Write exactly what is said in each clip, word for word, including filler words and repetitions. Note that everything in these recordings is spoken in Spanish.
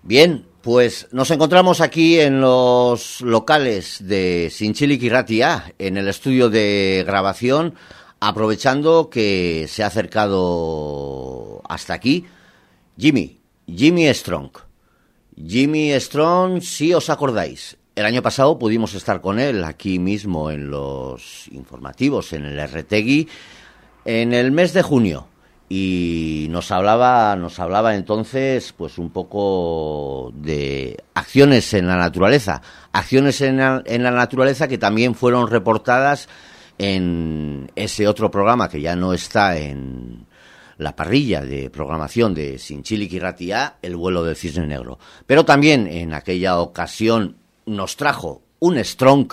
Bien, pues nos encontramos aquí en los locales de Zintzilik Irratia, en el estudio de grabación, aprovechando que se ha acercado hasta aquí Jimmy, Jimmy Strong. Jimmy Strong, si os acordáis, el año pasado pudimos estar con él aquí mismo en los informativos, en el Erretegi, en el mes de junio. Y nos hablaba, nos hablaba entonces, pues un poco de acciones en la naturaleza, acciones en la, en la naturaleza que también fueron reportadas en ese otro programa que ya no está en la parrilla de programación de Zintzilik Irratia, El vuelo del cisne negro. Pero también en aquella ocasión nos trajo un Strong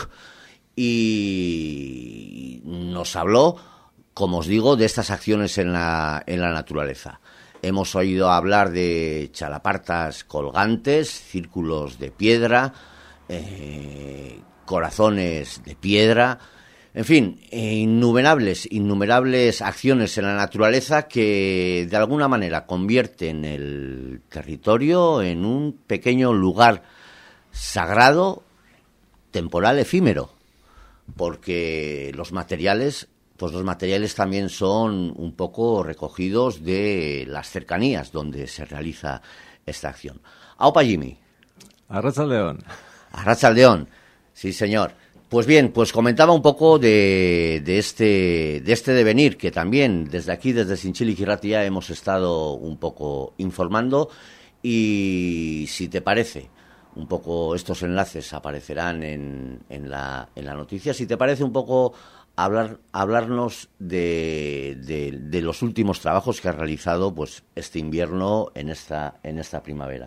y nos habló, como os digo, de estas acciones en la, en la naturaleza. Hemos oído hablar de chalapartas colgantes, círculos de piedra, eh, corazones de piedra, en fin, innumerables, innumerables acciones en la naturaleza que de alguna manera convierten el territorio en un pequeño lugar sagrado, temporal, efímero, porque los materiales... pues los materiales también son un poco recogidos de las cercanías donde se realiza esta acción. Aupa Jimmy. Arratsaldeon. Arratsaldeon, sí señor. Pues bien, pues comentaba un poco de, de este de este devenir que también desde aquí, desde Zintzilik Irratia, hemos estado un poco informando y si te parece, un poco estos enlaces aparecerán en, en, la, en la noticia, si te parece un poco... Hablar, hablarnos de, de, de los últimos trabajos que ha realizado pues este invierno en esta, en esta primavera.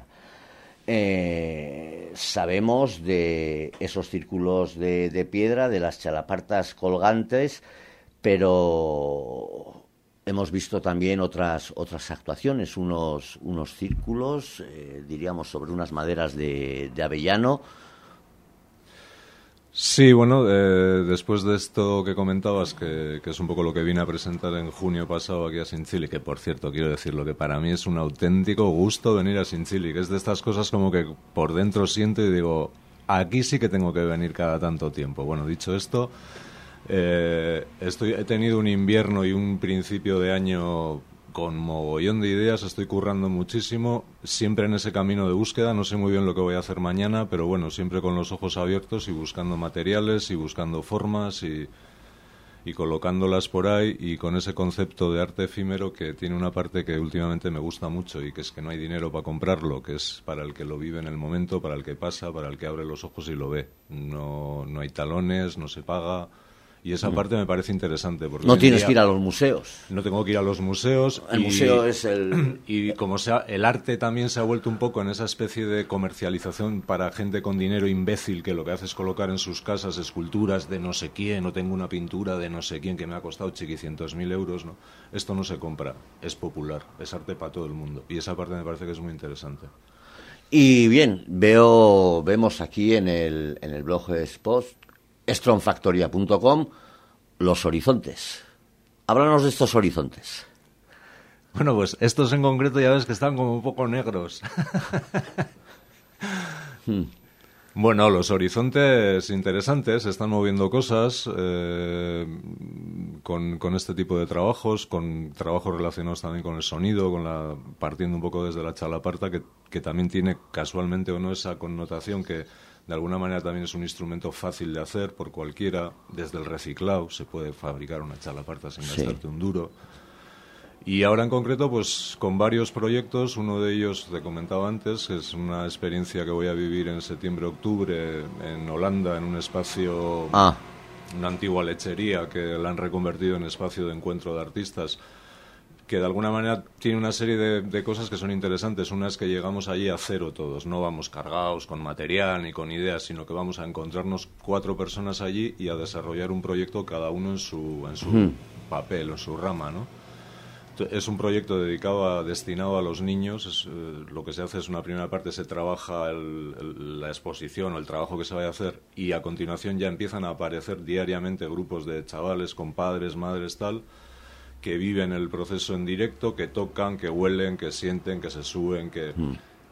Eh, sabemos de esos círculos de, de piedra, de las chalapartas colgantes, pero hemos visto también otras, otras actuaciones, unos, unos círculos, eh, diríamos, sobre unas maderas de, de avellano. Sí, bueno, eh, después de esto que comentabas, que, que es un poco lo que vine a presentar en junio pasado aquí a Zintzilik, que por cierto quiero decirlo que para mí es un auténtico gusto venir a Zintzilik, es de estas cosas como que por dentro siento y digo, aquí sí que tengo que venir cada tanto tiempo. Bueno, dicho esto, eh, estoy, he tenido un invierno y un principio de año con mogollón de ideas, estoy currando muchísimo, siempre en ese camino de búsqueda, no sé muy bien lo que voy a hacer mañana, pero bueno, siempre con los ojos abiertos y buscando materiales y buscando formas y, y colocándolas por ahí y con ese concepto de arte efímero que tiene una parte que últimamente me gusta mucho y que es que no hay dinero para comprarlo, que es para el que lo vive en el momento, para el que pasa, para el que abre los ojos y lo ve. No, no hay talones, no se paga... Y esa parte me parece interesante. Porque no tienes día, que ir a los museos. No tengo que ir a los museos. El y, museo es el... Y como sea, el arte también se ha vuelto un poco en esa especie de comercialización para gente con dinero imbécil que lo que hace es colocar en sus casas esculturas de no sé quién, o tengo una pintura de no sé quién que me ha costado chiquicientos mil euros. ¿No? Esto no se compra, es popular, es arte para todo el mundo. Y esa parte me parece que es muy interesante. Y bien, veo vemos aquí en el, en el blog de Post strong factoria punto com, los horizontes. Háblanos de estos horizontes. Bueno, pues estos en concreto ya ves que están como un poco negros. hmm. Bueno, los horizontes interesantes, se están moviendo cosas eh, con, con este tipo de trabajos, con trabajos relacionados también con el sonido, con la partiendo un poco desde la chalaparta, que, que también tiene casualmente o no esa connotación que de alguna manera también es un instrumento fácil de hacer por cualquiera, desde el reciclado se puede fabricar una chalaparta sin sí. gastarte un duro. Y ahora en concreto, pues con varios proyectos, uno de ellos te comentaba antes, que es una experiencia que voy a vivir en septiembre-octubre en Holanda, en un espacio, ah. una antigua lechería que la han reconvertido en espacio de encuentro de artistas, que de alguna manera tiene una serie de, de cosas que son interesantes. Una es que llegamos allí a cero todos, no vamos cargados con material ni con ideas, sino que vamos a encontrarnos cuatro personas allí y a desarrollar un proyecto cada uno en su, en su uh-huh. papel, en su rama, ¿no? Es un proyecto dedicado a, destinado a los niños. Es, eh, lo que se hace es una primera parte, se trabaja el, el, la exposición o el trabajo que se vaya a hacer y a continuación ya empiezan a aparecer diariamente grupos de chavales con padres, madres, tal, que viven el proceso en directo, que tocan, que huelen, que sienten, que se suben, que... Mm.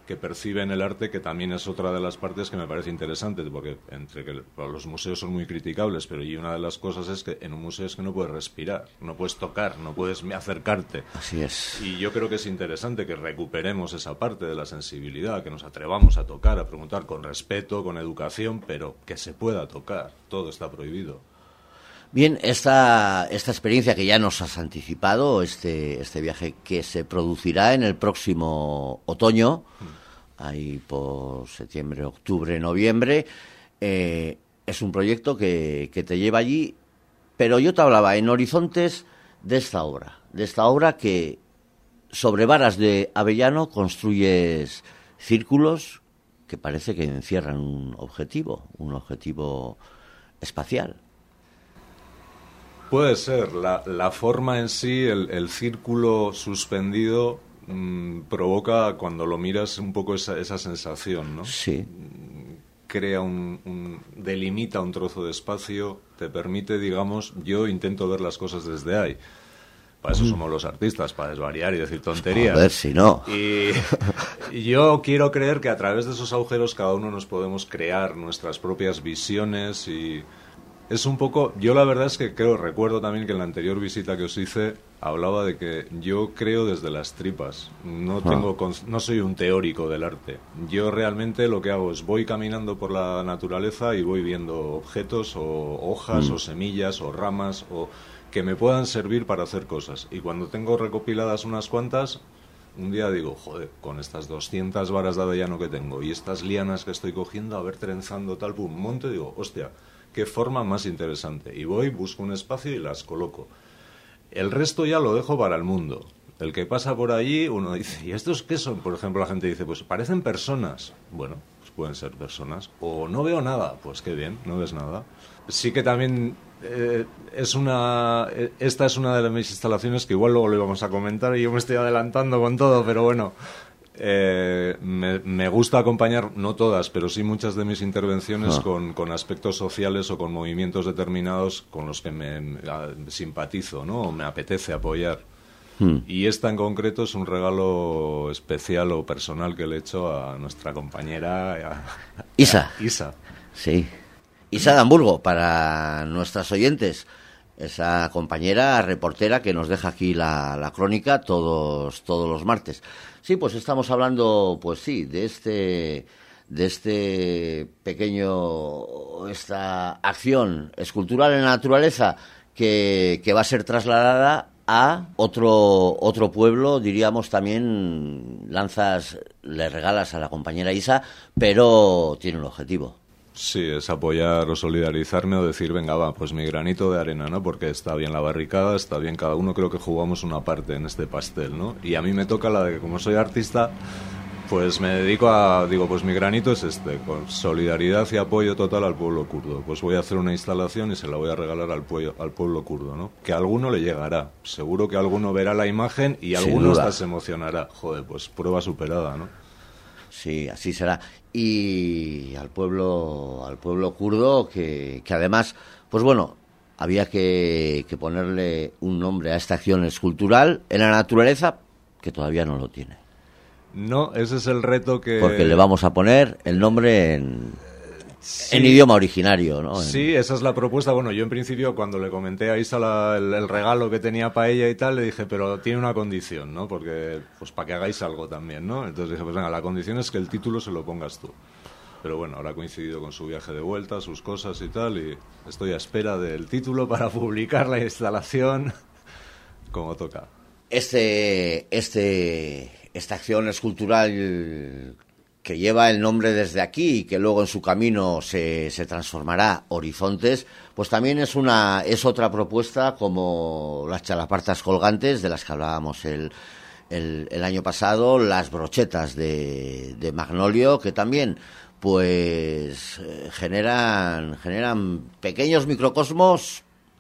que perciben el arte, que también es otra de las partes que me parece interesante, porque entre que bueno, los museos son muy criticables, pero y una de las cosas es que en un museo es que no puedes respirar, no puedes tocar, no puedes acercarte. Así es. Y yo creo que es interesante que recuperemos esa parte de la sensibilidad, que nos atrevamos a tocar, a preguntar con respeto, con educación, pero que se pueda tocar, todo está prohibido. Bien, esta, esta experiencia que ya nos has anticipado, este, este viaje que se producirá en el próximo otoño, mm. ahí por septiembre, octubre, noviembre, eh, es un proyecto que, que te lleva allí, pero yo te hablaba en horizontes de esta obra, de esta obra que sobre varas de avellano construyes círculos que parece que encierran un objetivo, un objetivo espacial. Puede ser, la, la forma en sí, el, el círculo suspendido, mmm, provoca cuando lo miras un poco esa, esa sensación, ¿no? Sí. Crea un, un, delimita un trozo de espacio, te permite, digamos, yo intento ver las cosas desde ahí. Para eso somos los artistas, para desvariar y decir tonterías. A ver si no. Y, y yo quiero creer que a través de esos agujeros cada uno nos podemos crear nuestras propias visiones y... Es un poco, yo la verdad es que creo, recuerdo también que en la anterior visita que os hice hablaba de que yo creo desde las tripas, no tengo, ah. no soy un teórico del arte. Yo realmente lo que hago es voy caminando por la naturaleza y voy viendo objetos o hojas mm. o semillas o ramas o que me puedan servir para hacer cosas. Y cuando tengo recopiladas unas cuantas, un día digo, joder, con estas doscientas varas de avellano que tengo y estas lianas que estoy cogiendo, a ver trenzando tal, pum, monte, digo, hostia, qué forma más interesante. Y voy, busco un espacio y las coloco. El resto ya lo dejo para el mundo. El que pasa por allí, uno dice, ¿y estos qué son? Por ejemplo, la gente dice, pues parecen personas. Bueno, pues pueden ser personas. O no veo nada. Pues qué bien, no ves nada. Sí que también eh, es una... Esta es una de mis instalaciones que igual luego lo íbamos a comentar y yo me estoy adelantando con todo, pero bueno... Eh, me, me gusta acompañar, no todas, pero sí muchas de mis intervenciones ah. con, con aspectos sociales o con movimientos determinados con los que me, me simpatizo, ¿no? O me apetece apoyar. Hmm. Y esta en concreto es un regalo especial o personal que le he hecho a nuestra compañera a, Isa. A Isa. Sí. Isa de Hamburgo, para nuestras oyentes. Esa compañera reportera que nos deja aquí la, la crónica todos todos los martes. Sí, pues estamos hablando, pues sí, de este de este pequeño, esta acción escultural en la naturaleza que, que va a ser trasladada a otro otro pueblo, diríamos también, lanzas, le regalas a la compañera Isa, pero tiene un objetivo. Sí, es apoyar o solidarizarme o decir, venga, va, pues mi granito de arena, ¿no? Porque está bien la barricada, está bien cada uno, creo que jugamos una parte en este pastel, ¿no? Y a mí me toca la de que como soy artista, pues me dedico a, digo, pues mi granito es este, con solidaridad y apoyo total al pueblo kurdo. Pues voy a hacer una instalación y se la voy a regalar al pueblo, al pueblo kurdo, ¿no? Que a alguno le llegará, seguro que alguno verá la imagen y alguno hasta se emocionará. Joder, pues prueba superada, ¿no? Sí, así será. Y al pueblo al pueblo kurdo que, que además, pues bueno, había que, que ponerle un nombre a esta acción escultural en la naturaleza que todavía no lo tiene. No, ese es el reto que... Porque le vamos a poner el nombre en... Sí. En idioma originario, ¿no? Sí, esa es la propuesta. Bueno, yo en principio cuando le comenté a Isa la, el, el regalo que tenía para ella y tal, le dije, pero tiene una condición, ¿no? Porque, pues para que hagáis algo también, ¿no? Entonces dije, pues venga, la condición es que el título se lo pongas tú. Pero bueno, ahora ha coincidido con su viaje de vuelta, sus cosas y tal, y estoy a espera del título para publicar la instalación como toca. Este, este, esta acción escultural que lleva el nombre desde aquí y que luego en su camino se, se transformará Horizontes, pues también es una es otra propuesta como las chalapartas colgantes de las que hablábamos el, el, el año pasado, las brochetas de, de Magnolio, que también pues eh, generan generan pequeños microcosmos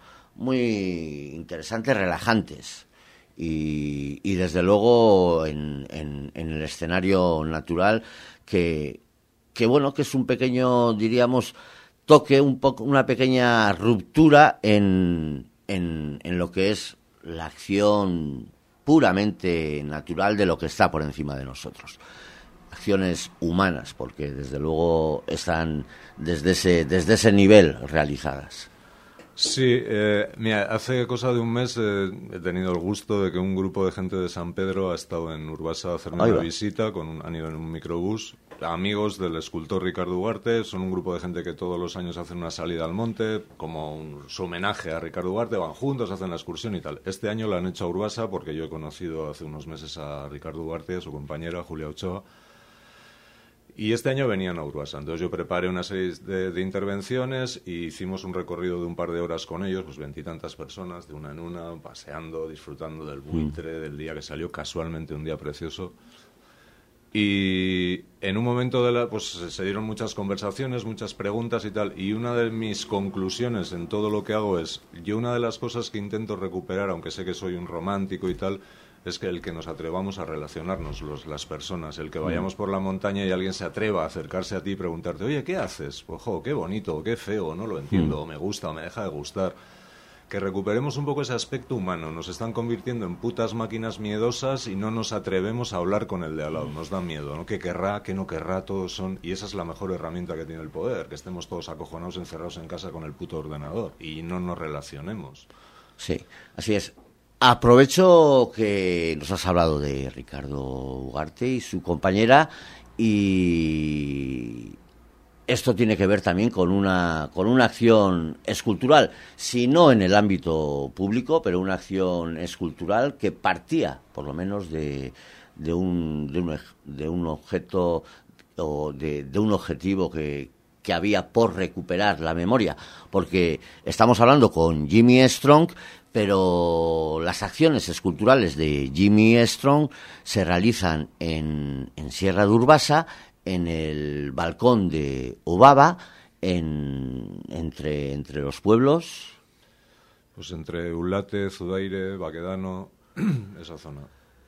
muy interesantes, relajantes. Y, y desde luego en, en, en el escenario natural que, que bueno, que es un pequeño, diríamos, toque, un poco, una pequeña ruptura en, en, en lo que es la acción puramente natural de lo que está por encima de nosotros. acciones humanas, porque desde luego están desde ese, desde ese nivel realizadas. Sí, eh, mira, hace cosa de un mes eh, he tenido el gusto de que un grupo de gente de San Pedro ha estado en Urbasa a hacerme una visita, con un, han ido en un microbús, amigos del escultor Ricardo Ugarte, son un grupo de gente que todos los años hacen una salida al monte, como un, su homenaje a Ricardo Ugarte, van juntos, hacen la excursión y tal. Este año lo han hecho a Urbasa porque yo he conocido hace unos meses a Ricardo Ugarte, a su compañera Julia Ochoa, y este año venían a Urbasa. Entonces yo preparé una serie de, de intervenciones y hicimos un recorrido de un par de horas con ellos, pues veintitantas personas, de una en una, paseando, disfrutando del buitre, del día que salió casualmente, un día precioso. Y en un momento de la, pues se dieron muchas conversaciones, muchas preguntas y tal. Y una de mis conclusiones en todo lo que hago es, yo una de las cosas que intento recuperar, aunque sé que soy un romántico y tal, es que el que nos atrevamos a relacionarnos los, las personas, el que vayamos por la montaña y alguien se atreva a acercarse a ti y preguntarte, oye, ¿qué haces? Ojo, qué bonito, qué feo, no lo entiendo, o me gusta, o me deja de gustar. Que recuperemos un poco ese aspecto humano. Nos están convirtiendo en putas máquinas miedosas y no nos atrevemos a hablar con el de al lado. Nos da miedo, ¿no? ¿Qué querrá, qué no querrá? Todos son... Y esa es la mejor herramienta que tiene el poder, que estemos todos acojonados, encerrados en casa con el puto ordenador y no nos relacionemos. Sí, así es. Aprovecho que nos has hablado de Ricardo Ugarte y su compañera, y esto tiene que ver también con una con una acción escultural, si no en el ámbito público, pero una acción escultural que partía, por lo menos, de, de un de un de un objeto o de, de un objetivo que que había por recuperar la memoria, porque estamos hablando con Jimmy Strong, pero las acciones esculturales de Jimmy Strong se realizan en, en Sierra de Urbasa, en el balcón de Obaba, en, entre, entre los pueblos. Pues entre Ulate, Zudaire, Baquedano, esa zona.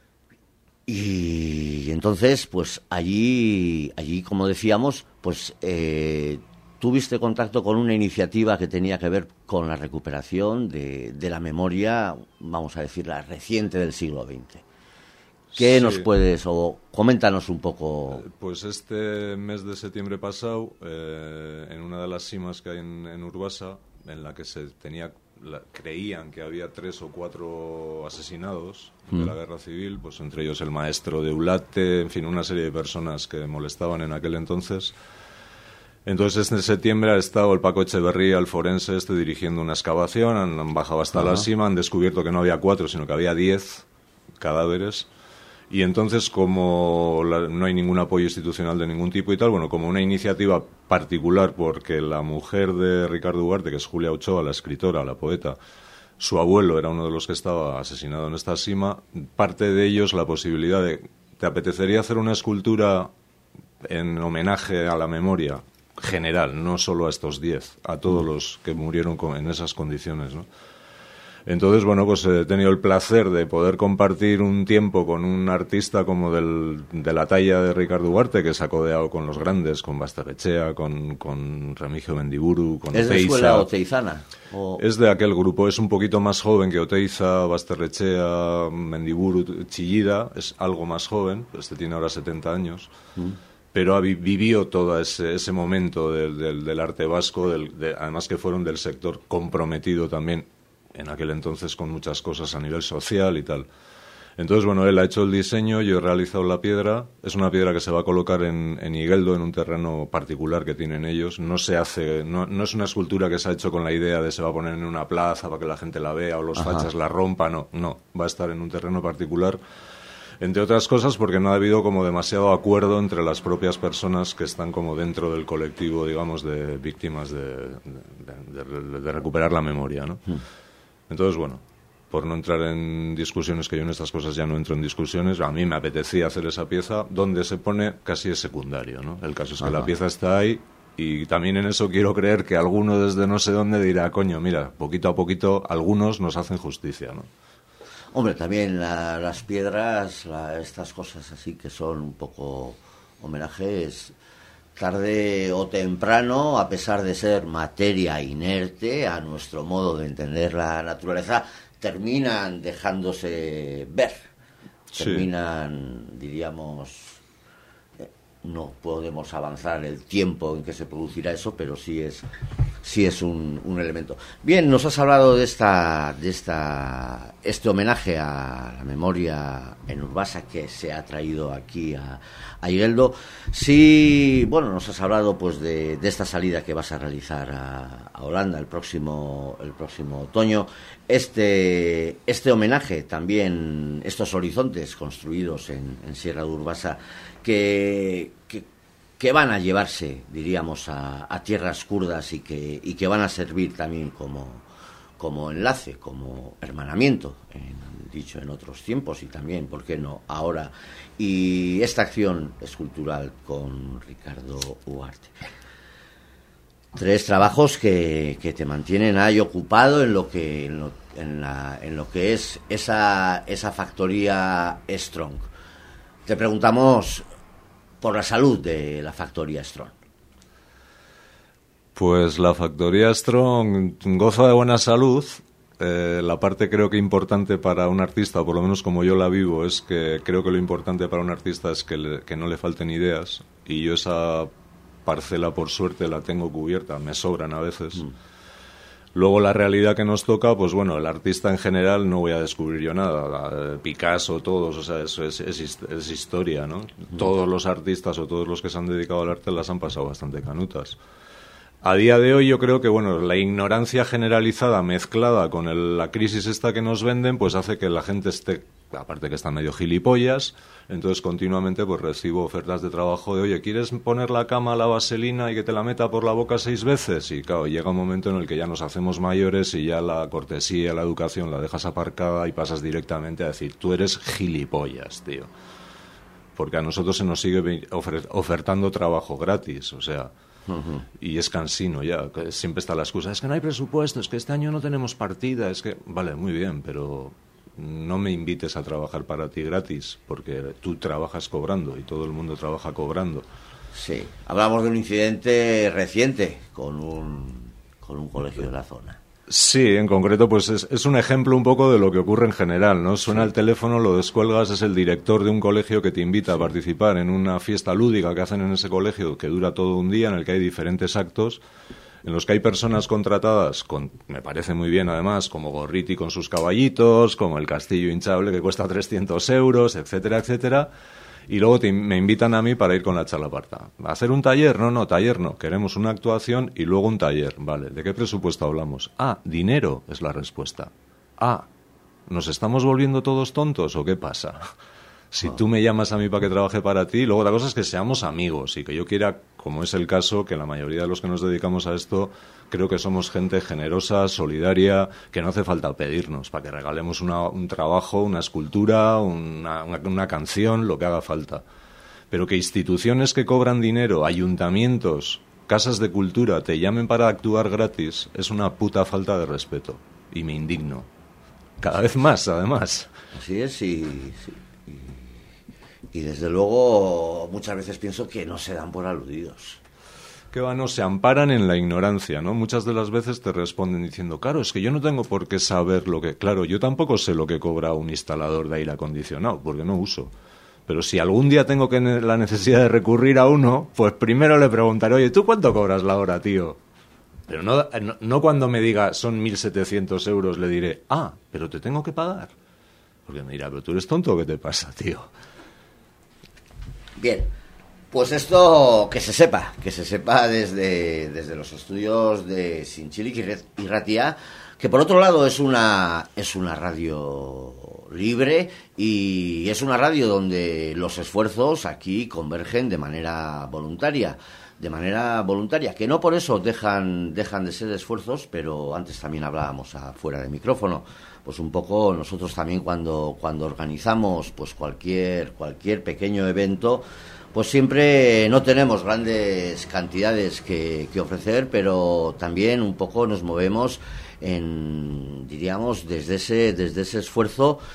Y entonces, pues allí, allí como decíamos, pues eh, tuviste contacto con una iniciativa que tenía que ver con la recuperación de, de la memoria, vamos a decir, la reciente del siglo veinte. ¿Qué sí. nos puedes, o coméntanos un poco? Pues este mes de septiembre pasado, eh, en una de las simas que hay en, en Urbasa, en la que se tenía... La, creían que había tres o cuatro asesinados mm. de la guerra civil, pues entre ellos el maestro de Ulate, en fin, una serie de personas que molestaban en aquel entonces. Entonces, en septiembre ha estado el Paco Echeverría, el forense este, dirigiendo una excavación, han, han bajado hasta Ajá. la cima, han descubierto que no había cuatro, sino que había diez cadáveres. Y entonces, como la, no hay ningún apoyo institucional de ningún tipo y tal, bueno, como una iniciativa particular, porque la mujer de Ricardo Ugarte, que es Julia Ochoa, la escritora, la poeta, su abuelo era uno de los que estaba asesinado en esta cima, parte de ellos la posibilidad de, ¿te apetecería hacer una escultura en homenaje a la memoria general, no solo a estos diez, a todos los que murieron con, en esas condiciones, ¿no? Entonces, bueno, pues he tenido el placer de poder compartir un tiempo con un artista como del, de la talla de Ricardo Ugarte, que se ha codeado con los grandes, con Basterrechea, con, con Remigio Mendiburu, con Oteiza. ¿Es de escuela oteizana? O... Es de aquel grupo, es un poquito más joven que Oteiza, Basterrechea, Mendiburu, Chillida, es algo más joven, este tiene ahora setenta años. Mm. Pero ha vi vivió todo ese, ese momento del, del, del arte vasco, del, de, además que fueron del sector comprometido también, en aquel entonces con muchas cosas a nivel social y tal. Entonces, bueno, él ha hecho el diseño, yo he realizado la piedra. Es una piedra que se va a colocar en, en Igueldo, en un terreno particular que tienen ellos. No se hace, no, no es una escultura que se ha hecho con la idea de se va a poner en una plaza para que la gente la vea o los Ajá. fachas la rompan, no, no. Va a estar en un terreno particular, entre otras cosas porque no ha habido como demasiado acuerdo entre las propias personas que están como dentro del colectivo, digamos, de víctimas de, de, de, de recuperar la memoria, ¿no? Hmm. Entonces, bueno, por no entrar en discusiones, que yo en estas cosas ya no entro en discusiones, a mí me apetecía hacer esa pieza donde se pone casi es secundario, ¿no? El caso es que Ajá. la pieza está ahí y también en eso quiero creer que alguno desde no sé dónde dirá, coño, mira, poquito a poquito algunos nos hacen justicia, ¿no? Hombre, también la, las piedras, la, estas cosas así que son un poco homenajes, tarde o temprano, a pesar de ser materia inerte a nuestro modo de entender la naturaleza, terminan dejándose ver, sí. terminan, diríamos, no podemos avanzar el tiempo en que se producirá eso, pero sí es sí es un, un elemento. Bien, nos has hablado de esta de esta este homenaje a la memoria en Urbasa que se ha traído aquí a, a Igeldo. Sí, bueno, nos has hablado pues de, de esta salida que vas a realizar a, a Holanda el próximo el próximo otoño. Este este homenaje también, estos horizontes construidos en, en Sierra de Urbasa que, que, que van a llevarse, diríamos, a, a tierras kurdas y que, y que van a servir también como, como enlace, como hermanamiento, en, dicho en otros tiempos y también, ¿por qué no?, ahora. Y esta acción escultural con Ricardo Ugarte. Tres trabajos que, que te mantienen ahí ocupado en lo que, en lo, en la, en lo que es esa, esa factoría Strong. Te preguntamos por la salud de la factoría Strong. Pues la factoría Strong goza de buena salud. Eh, la parte creo que importante para un artista, o por lo menos como yo la vivo, es que creo que lo importante para un artista es que, le, que no le falten ideas, y yo esa parcela por suerte la tengo cubierta, me sobran a veces. Mm. Luego la realidad que nos toca, pues bueno, el artista en general no voy a descubrir yo nada, Picasso, todos, o sea, eso es, es, es historia, ¿no? Mm. Todos los artistas o todos los que se han dedicado al arte las han pasado bastante canutas. A día de hoy yo creo que, bueno, la ignorancia generalizada mezclada con el, la crisis esta que nos venden, pues hace que la gente esté, aparte que están medio gilipollas, entonces continuamente pues recibo ofertas de trabajo de, oye, ¿quieres poner la cama a la vaselina y que te la meta por la boca seis veces? Y claro, llega un momento en el que ya nos hacemos mayores y ya la cortesía, la educación la dejas aparcada y pasas directamente a decir, tú eres gilipollas, tío. Porque a nosotros se nos sigue ofertando trabajo gratis, o sea... Uh-huh. Y es cansino ya, siempre está la excusa, es que no hay presupuesto, es que este año no tenemos partida, es que, vale, muy bien, pero no me invites a trabajar para ti gratis, porque tú trabajas cobrando y todo el mundo trabaja cobrando. Sí, hablamos de un incidente reciente con un, con un colegio de la zona. Sí, en concreto, pues es, es un ejemplo un poco de lo que ocurre en general, ¿no? Suena sí. El teléfono, lo descuelgas, es el director de un colegio que te invita sí. a participar en una fiesta lúdica que hacen en ese colegio, que dura todo un día, en el que hay diferentes actos, en los que hay personas contratadas, con, me parece muy bien además, como Gorriti con sus caballitos, como el castillo hinchable que cuesta trescientos euros, etcétera, etcétera. Y luego te, me invitan a mí para ir con la chalaparta. ¿A hacer un taller? No, no, taller no. Queremos una actuación y luego un taller. Vale, ¿de qué presupuesto hablamos? Ah, dinero es la respuesta. Ah, ¿nos estamos volviendo todos tontos o qué pasa? Si tú me llamas a mí para que trabaje para ti, luego la cosa es que seamos amigos y que yo quiera, como es el caso, que la mayoría de los que nos dedicamos a esto, creo que somos gente generosa, solidaria, que no hace falta pedirnos para que regalemos una, un trabajo, una escultura, una, una, una canción, lo que haga falta. Pero que instituciones que cobran dinero, ayuntamientos, casas de cultura, te llamen para actuar gratis, es una puta falta de respeto. Y me indigno. Cada vez más, además. Así es, y... sí. Y desde luego muchas veces pienso que no se dan por aludidos. Que va, no, se amparan en la ignorancia, ¿no? Muchas de las veces te responden diciendo, claro, es que yo no tengo por qué saber lo que... Claro, yo tampoco sé lo que cobra un instalador de aire acondicionado, porque no uso. Pero si algún día tengo que ne- la necesidad de recurrir a uno, pues primero le preguntaré, oye, ¿tú cuánto cobras la hora, tío? Pero no, no, no cuando me diga son mil setecientos euros le diré, ah, pero te tengo que pagar. Porque me dirá, pero tú eres tonto, ¿qué te pasa, tío? Bien, pues esto que se sepa, que se sepa desde, desde los estudios de Zintzilik y Ratia, que por otro lado es una, es una radio libre y es una radio donde los esfuerzos aquí convergen de manera voluntaria, de manera voluntaria, que no por eso dejan, dejan de ser esfuerzos, pero antes también hablábamos afuera de micrófono. Pues un poco nosotros también cuando, cuando organizamos pues cualquier, cualquier pequeño evento, pues siempre no tenemos grandes cantidades que, que ofrecer, pero también un poco nos movemos en, diríamos, desde ese, desde ese esfuerzo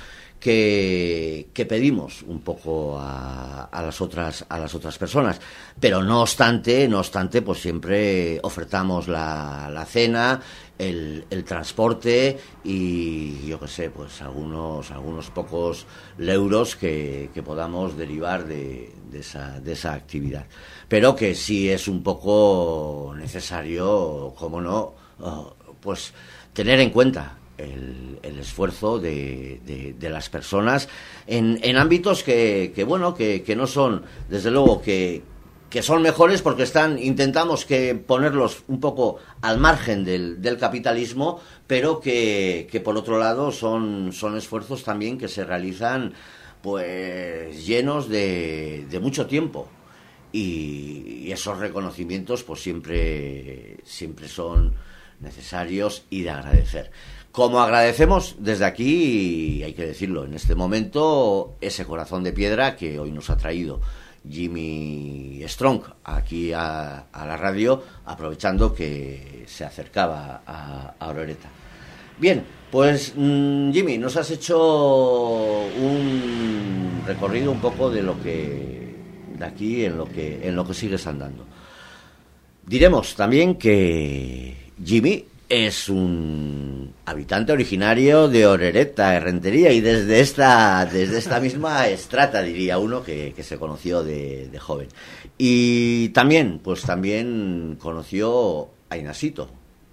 que, que pedimos un poco a, a las otras a las otras personas, pero no obstante no obstante pues siempre ofertamos la, la cena, el, el transporte y yo qué sé, pues algunos algunos pocos euros que, que podamos derivar de, de esa de esa actividad, pero que sí es un poco necesario, como no, uh, pues tener en cuenta El, el esfuerzo de, de, de las personas en, en ámbitos que, que bueno que, que no son, desde luego que, que son mejores porque están intentamos que ponerlos un poco al margen del, del capitalismo, pero que, que por otro lado son, son esfuerzos también que se realizan pues llenos de, de mucho tiempo, y, y esos reconocimientos pues siempre siempre son necesarios y de agradecer. Como agradecemos desde aquí, y hay que decirlo en este momento, ese corazón de piedra que hoy nos ha traído Jimmy Strong aquí a, a la radio, aprovechando que se acercaba a, a Orereta. Bien, pues mmm, Jimmy, nos has hecho un recorrido un poco de lo que de aquí en lo que en lo que sigues andando. Diremos también que Jimmy es un habitante originario de Orereta, Errentería, y desde esta desde esta misma estrata, diría uno, que, que se conoció de, de joven. Y también, pues también conoció a Inasito,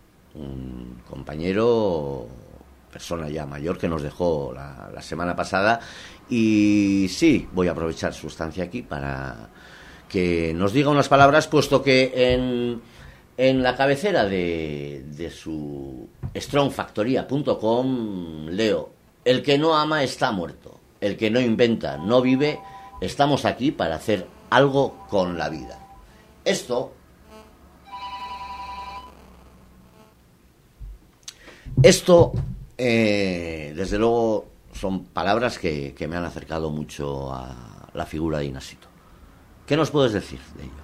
un compañero, persona ya mayor, que nos dejó la, la semana pasada. Y sí, voy a aprovechar su estancia aquí para que nos diga unas palabras, puesto que en... En la cabecera de, de su strong factoría punto com leo: el que no ama está muerto, el que no inventa no vive, estamos aquí para hacer algo con la vida. Esto, esto eh, desde luego son palabras que, que me han acercado mucho a la figura de Inasito. ¿Qué nos puedes decir de ello?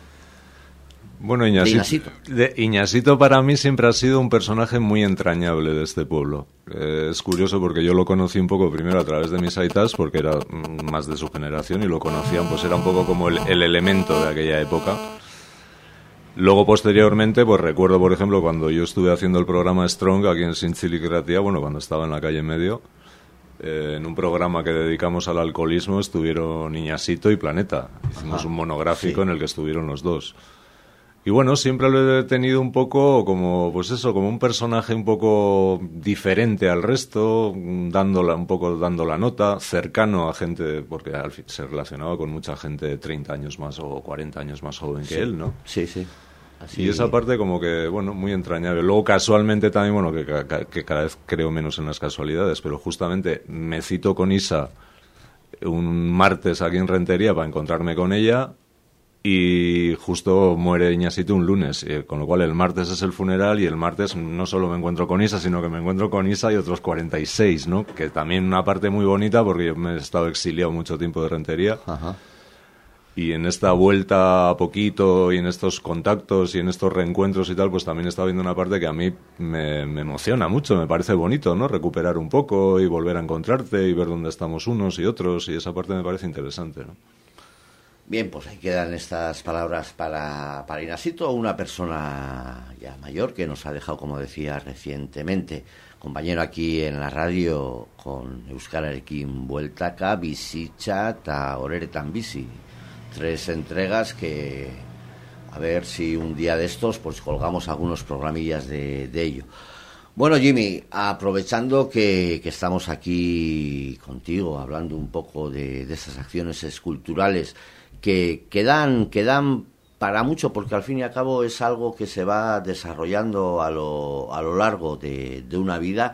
Bueno, Iñasito, de Iñasito para mí siempre ha sido un personaje muy entrañable de este pueblo. Eh, es curioso porque yo lo conocí un poco primero a través de mis aitas, porque era más de su generación y lo conocían, pues era un poco como el, el elemento de aquella época. Luego, posteriormente, pues recuerdo, por ejemplo, cuando yo estuve haciendo el programa Strong aquí en Sinchilic y Ratia, bueno, cuando estaba en la calle en medio, eh, en un programa que dedicamos al alcoholismo estuvieron Iñasito y Planeta. Hicimos Ajá, un monográfico sí. en el que estuvieron los dos. Y bueno, siempre lo he tenido un poco como, pues eso, como un personaje un poco diferente al resto, dándola, un poco dando la nota, cercano a gente, porque al fin se relacionaba con mucha gente de treinta años más o cuarenta años más joven que sí. él, ¿no? Sí, sí. Así... Y esa parte como que, bueno, muy entrañable. Luego casualmente también, bueno, que, que, que cada vez creo menos en las casualidades, pero justamente me cito con Isa un martes aquí en Rentería para encontrarme con ella. Y justo muere Iñasito un lunes, eh, con lo cual el martes es el funeral y el martes no solo me encuentro con Isa, sino que me encuentro con Isa y otros cuarenta y seis, ¿no? Que también una parte muy bonita porque yo me he estado exiliado mucho tiempo de Rentería. Ajá. Y en esta vuelta a poquito y en estos contactos y en estos reencuentros y tal, pues también está viendo una parte que a mí me, me emociona mucho, me parece bonito, ¿no? Recuperar un poco y volver a encontrarte y ver dónde estamos unos y otros, y esa parte me parece interesante, ¿no? Bien, pues ahí quedan estas palabras para, para Inasito, una persona ya mayor que nos ha dejado, como decía recientemente, compañero aquí en la radio con Euskararekin Bueltaka, Bizitza eta Oreretan Bizi. Tres entregas que, a ver si un día de estos pues colgamos algunos programillas de, de ello. Bueno, Jimmy, aprovechando que, que estamos aquí contigo, hablando un poco de, de esas acciones esculturales, que, que, dan, que dan para mucho, porque al fin y al cabo es algo que se va desarrollando a lo, a lo largo de, de una vida.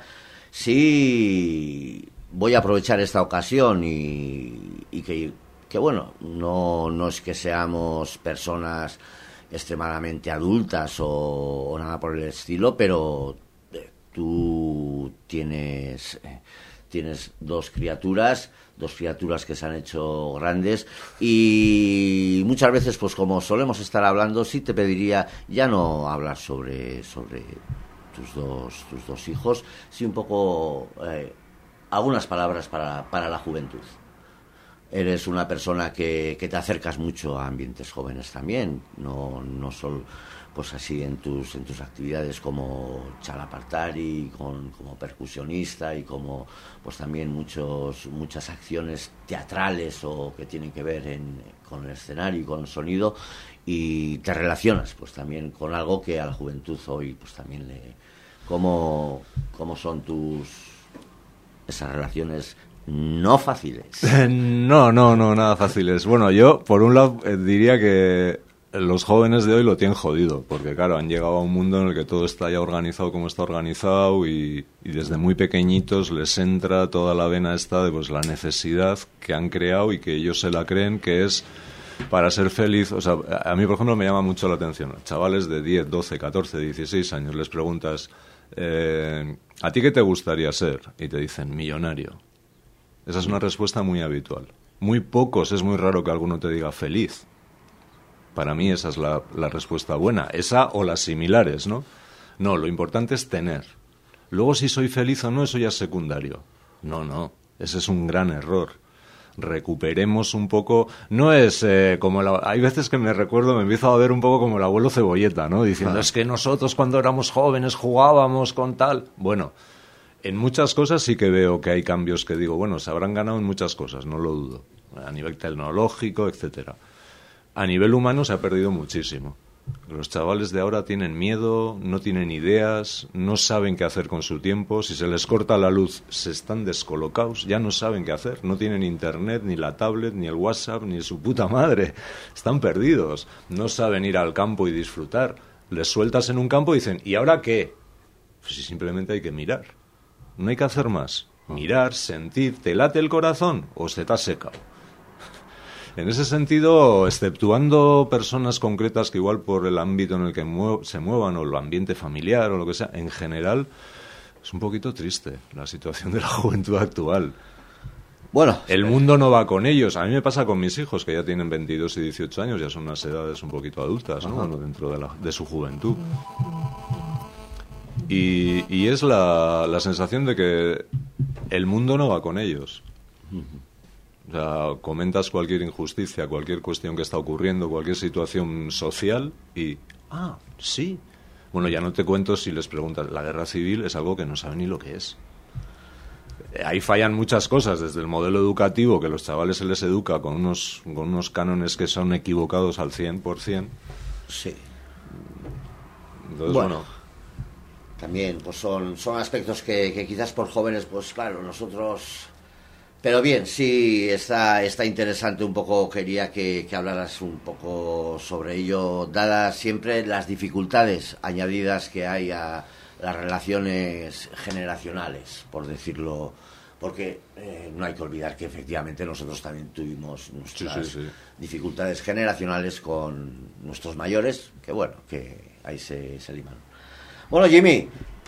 Sí, voy a aprovechar esta ocasión y, y que, que, bueno, no, no es que seamos personas extremadamente adultas o, o nada por el estilo, pero tú tienes, tienes dos criaturas, dos criaturas que se han hecho grandes, y muchas veces, pues como solemos estar hablando, sí te pediría ya no hablar sobre, sobre tus dos, tus dos hijos, sí un poco eh, algunas palabras para, para la juventud. Eres una persona que, que te acercas mucho a ambientes jóvenes también, no, no solo pues así en tus en tus actividades como chalapartari, con, como percusionista y como pues también muchos muchas acciones teatrales o que tienen que ver en, con el escenario y con el sonido, y te relacionas pues también con algo que a la juventud hoy pues también le cómo, cómo son tus esas relaciones no fáciles. No, no, no, nada fáciles. Bueno, yo por un lado eh, diría que los jóvenes de hoy lo tienen jodido, porque claro, han llegado a un mundo en el que todo está ya organizado como está organizado y, y desde muy pequeñitos les entra toda la vena esta de pues la necesidad que han creado y que ellos se la creen que es para ser feliz. O sea, a mí por ejemplo me llama mucho la atención, chavales de diez, doce, catorce, dieciséis años, les preguntas eh, ¿a ti qué te gustaría ser? Y te dicen millonario. Esa es una respuesta muy habitual. Muy pocos, es muy raro que alguno te diga feliz. Para mí esa es la, la respuesta buena. Esa o las similares, ¿no? No, lo importante es tener. Luego si soy feliz o no, eso ya es secundario. No, no, ese es un gran error. Recuperemos un poco... No es eh, como... La, hay veces que me recuerdo, me empiezo a ver un poco como el abuelo Cebolleta, ¿no? Diciendo, ah. es que nosotros cuando éramos jóvenes jugábamos con tal... Bueno... En muchas cosas sí que veo que hay cambios que digo, bueno, se habrán ganado en muchas cosas, no lo dudo, a nivel tecnológico, etcétera. A nivel humano se ha perdido muchísimo. Los chavales de ahora tienen miedo, no tienen ideas, no saben qué hacer con su tiempo. Si se les corta la luz, se están descolocados, ya no saben qué hacer. No tienen internet, ni la tablet, ni el WhatsApp, ni su puta madre. Están perdidos. No saben ir al campo y disfrutar. Les sueltas en un campo y dicen, ¿y ahora qué? Pues simplemente hay que mirar. No hay que hacer más. Mirar, sentir, ¿te late el corazón o se te ha secado? En ese sentido, exceptuando personas concretas que igual por el ámbito en el que mue- se muevan o el ambiente familiar o lo que sea, en general es un poquito triste la situación de la juventud actual. Bueno, el mundo no va con ellos. A mí me pasa con mis hijos, que ya tienen veintidós y dieciocho años, ya son unas edades un poquito adultas, ¿no? Bueno, dentro de, la, de su juventud. Y, y es la, la sensación de que el mundo no va con ellos. O sea, comentas cualquier injusticia, cualquier cuestión que está ocurriendo, cualquier situación social y... Ah, sí. Bueno, ya no te cuento si les preguntas. La guerra civil es algo que no saben ni lo que es. Ahí fallan muchas cosas, desde el modelo educativo, que los chavales se les educa con unos, con unos cánones que son equivocados al cien por ciento. Sí. Entonces, bueno... bueno También pues son, son aspectos que, que quizás por jóvenes, pues claro, nosotros... Pero bien, sí, está, está interesante un poco, quería que, que hablaras un poco sobre ello, dadas siempre las dificultades añadidas que hay a las relaciones generacionales, por decirlo, porque eh, no hay que olvidar que efectivamente nosotros también tuvimos nuestras sí, sí, sí. dificultades generacionales con nuestros mayores, que bueno, que ahí se, se liman. Bueno, Jimmy,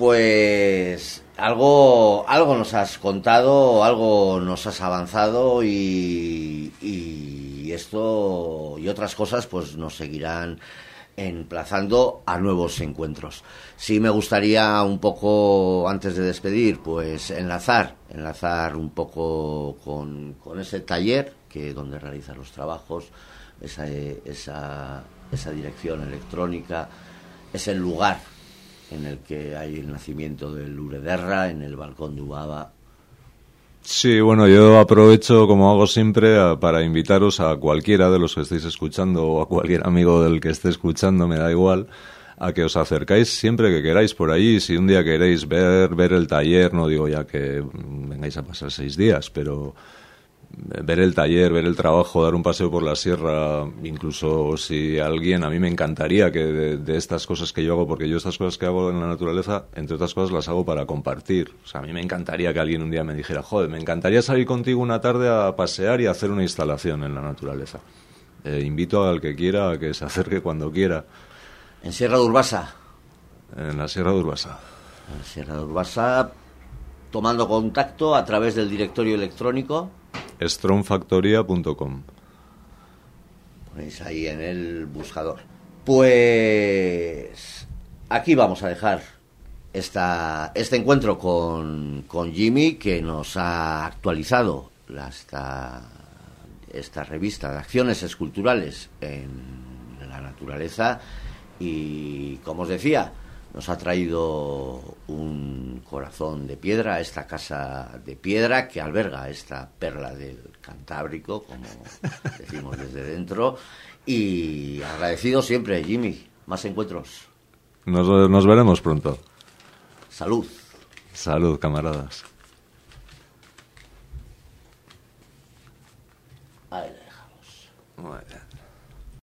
pues algo algo nos has contado, algo nos has avanzado y, y esto y otras cosas pues nos seguirán emplazando a nuevos encuentros. Sí me gustaría un poco, antes de despedir, pues enlazar, enlazar un poco con, con ese taller que donde realizas los trabajos, esa, esa, esa dirección electrónica, es el lugar en el que hay el nacimiento del Urederra, en el balcón de Ubaba. Sí, bueno, yo aprovecho, como hago siempre, a, para invitaros a cualquiera de los que estéis escuchando o a cualquier amigo del que esté escuchando, me da igual, a que os acercáis siempre que queráis por allí. Si un día queréis ver, ver el taller, no digo ya que vengáis a pasar seis días, pero ver el taller, ver el trabajo, dar un paseo por la sierra, incluso si alguien, a mí me encantaría que de, de estas cosas que yo hago, porque yo estas cosas que hago en la naturaleza, entre otras cosas las hago para compartir. O sea, a mí me encantaría que alguien un día me dijera, joder, me encantaría salir contigo una tarde a pasear y a hacer una instalación en la naturaleza. Eh, invito al que quiera a que se acerque cuando quiera. ¿En Sierra de Urbasa? En la Sierra de Urbasa. En la Sierra de Urbasa, tomando contacto a través del directorio electrónico strongfactoria punto com. Ponéis ahí en el buscador. Pues aquí vamos a dejar esta, este encuentro con, con Jimmy, que nos ha actualizado la, esta, esta revista de acciones esculturales en la naturaleza y, como os decía, nos ha traído un corazón de piedra, esta casa de piedra que alberga esta perla del Cantábrico, como decimos desde dentro, y agradecido siempre, Jimmy. Más encuentros. Nos, nos veremos pronto. Salud. Salud, camaradas. Ahí le dejamos. Muy bien.